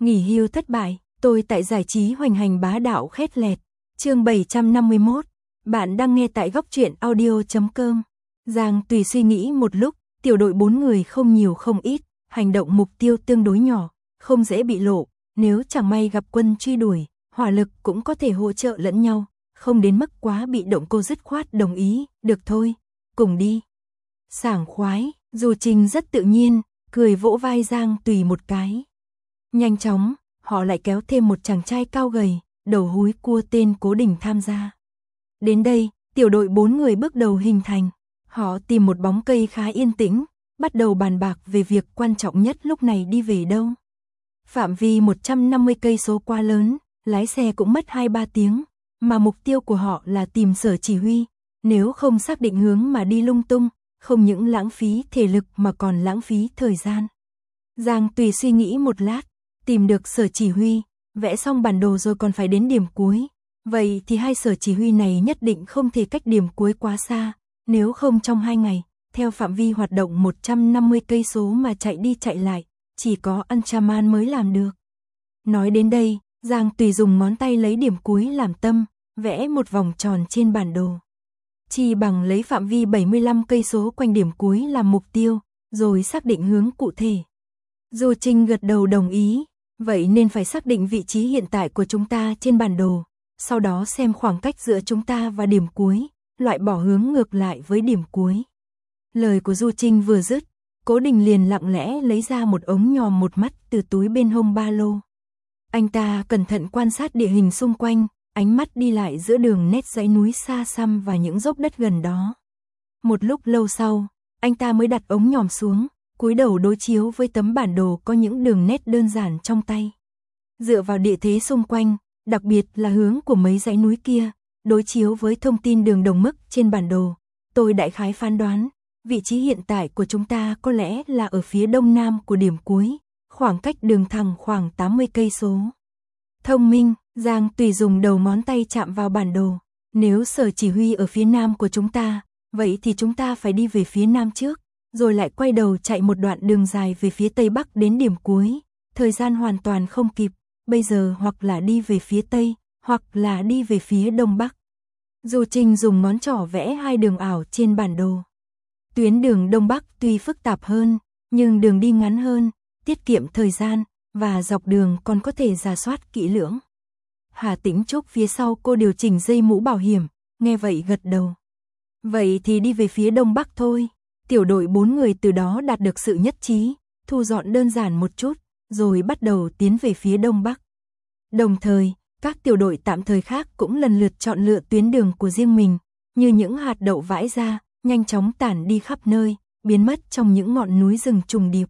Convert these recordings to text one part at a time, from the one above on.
Nghỉ hưu thất bại, tôi tại giải trí hoành hành bá đạo khét lẹt. Chương 751. Bạn đang nghe tại góc truyện audio.com. Giang Tùy suy nghĩ một lúc, tiểu đội 4 người không nhiều không ít, hành động mục tiêu tương đối nhỏ, không dễ bị lộ, nếu chẳng may gặp quân truy đuổi, hỏa lực cũng có thể hỗ trợ lẫn nhau, không đến mức quá bị động. Cô dứt khoát đồng ý, được thôi, cùng đi. Sảng khoái, Du Trình rất tự nhiên, cười vỗ vai Giang Tùy một cái. Nhanh chóng, họ lại kéo thêm một chàng trai cao gầy, đầu húi cua tên Cố Đình tham gia. Đến đây, tiểu đội 4 người bước đầu hình thành. Họ tìm một bóng cây khá yên tĩnh, bắt đầu bàn bạc về việc quan trọng nhất lúc này đi về đâu. Phạm vi 150 cây số quá lớn, lái xe cũng mất 2-3 tiếng, mà mục tiêu của họ là tìm sở chỉ huy. Nếu không xác định hướng mà đi lung tung, không những lãng phí thể lực mà còn lãng phí thời gian. Giang Tùy suy nghĩ một lát, tìm được sở chỉ huy, vẽ xong bản đồ rồi còn phải đến điểm cuối. Vậy thì hai sở chỉ huy này nhất định không thể cách điểm cuối quá xa, nếu không trong 2 ngày, theo phạm vi hoạt động 150 cây số mà chạy đi chạy lại, chỉ có Anchaman mới làm được. Nói đến đây, Giang Tùy dùng ngón tay lấy điểm cuối làm tâm, vẽ một vòng tròn trên bản đồ. Chỉ bằng lấy phạm vi 75 cây số quanh điểm cuối làm mục tiêu, rồi xác định hướng cụ thể. Du Trình gật đầu đồng ý, vậy nên phải xác định vị trí hiện tại của chúng ta trên bản đồ, sau đó xem khoảng cách giữa chúng ta và điểm cuối, loại bỏ hướng ngược lại với điểm cuối. Lời của Du Trình vừa dứt, Cố Đình liền lặng lẽ lấy ra một ống nhòm một mắt từ túi bên hông ba lô. Anh ta cẩn thận quan sát địa hình xung quanh, ánh mắt đi lại giữa đường nét dãy núi xa xăm và những dốc đất gần đó. Một lúc lâu sau, anh ta mới đặt ống nhòm xuống, cúi đầu đối chiếu với tấm bản đồ có những đường nét đơn giản trong tay. Dựa vào địa thế xung quanh, đặc biệt là hướng của mấy dãy núi kia, đối chiếu với thông tin đường đồng mức trên bản đồ, tôi đại khái phán đoán, vị trí hiện tại của chúng ta có lẽ là ở phía đông nam của điểm cuối, khoảng cách đường thẳng khoảng 80 cây số. Thông minh, Giang Tùy dùng đầu ngón tay chạm vào bản đồ, nếu sở chỉ huy ở phía nam của chúng ta, vậy thì chúng ta phải đi về phía nam trước, rồi lại quay đầu chạy một đoạn đường dài về phía tây bắc đến điểm cuối, thời gian hoàn toàn không kịp, bây giờ hoặc là đi về phía tây, hoặc là đi về phía đông bắc. Du Trình dùng ngón trỏ vẽ 2 đường ảo trên bản đồ. Tuyến đường đông bắc tuy phức tạp hơn, nhưng đường đi ngắn hơn, tiết kiệm thời gian, và dọc đường còn có thể rà soát kỹ lưỡng. Hà Tĩnh Trúc phía sau cô điều chỉnh dây mũ bảo hiểm, nghe vậy gật đầu. Vậy thì đi về phía đông bắc thôi. Tiểu đội 4 người từ đó đạt được sự nhất trí, thu dọn đơn giản một chút, rồi bắt đầu tiến về phía đông bắc. Đồng thời, các tiểu đội tạm thời khác cũng lần lượt chọn lựa tuyến đường của riêng mình, như những hạt đậu vãi ra, nhanh chóng tản đi khắp nơi, biến mất trong những ngọn núi rừng trùng điệp.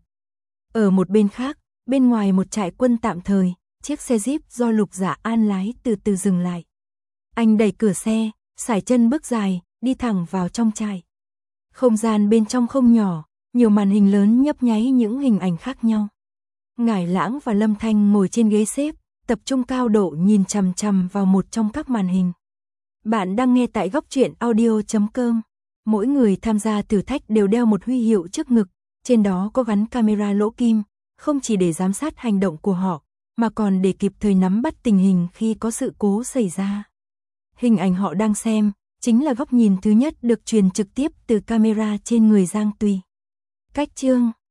Ở một bên khác, bên ngoài một trại quân tạm thời, chiếc xe Jeep do Lục Dạ An lái từ từ dừng lại. Anh đẩy cửa xe, sải chân bước dài, đi thẳng vào trong trại. Không gian bên trong không nhỏ, nhiều màn hình lớn nhấp nháy những hình ảnh khác nhau. Ngải Lãng và Lâm Thanh ngồi trên ghế xếp, tập trung cao độ nhìn chằm chằm vào một trong các màn hình. Bạn đang nghe tại góc truyện audio.com. Mỗi người tham gia thử thách đều đeo một huy hiệu trước ngực, trên đó có gắn camera lỗ kim, không chỉ để giám sát hành động của họ, mà còn để kịp thời nắm bắt tình hình khi có sự cố xảy ra. Hình ảnh họ đang xem chính là góc nhìn thứ nhất được truyền trực tiếp từ camera trên người Giang Tùy. Cách chương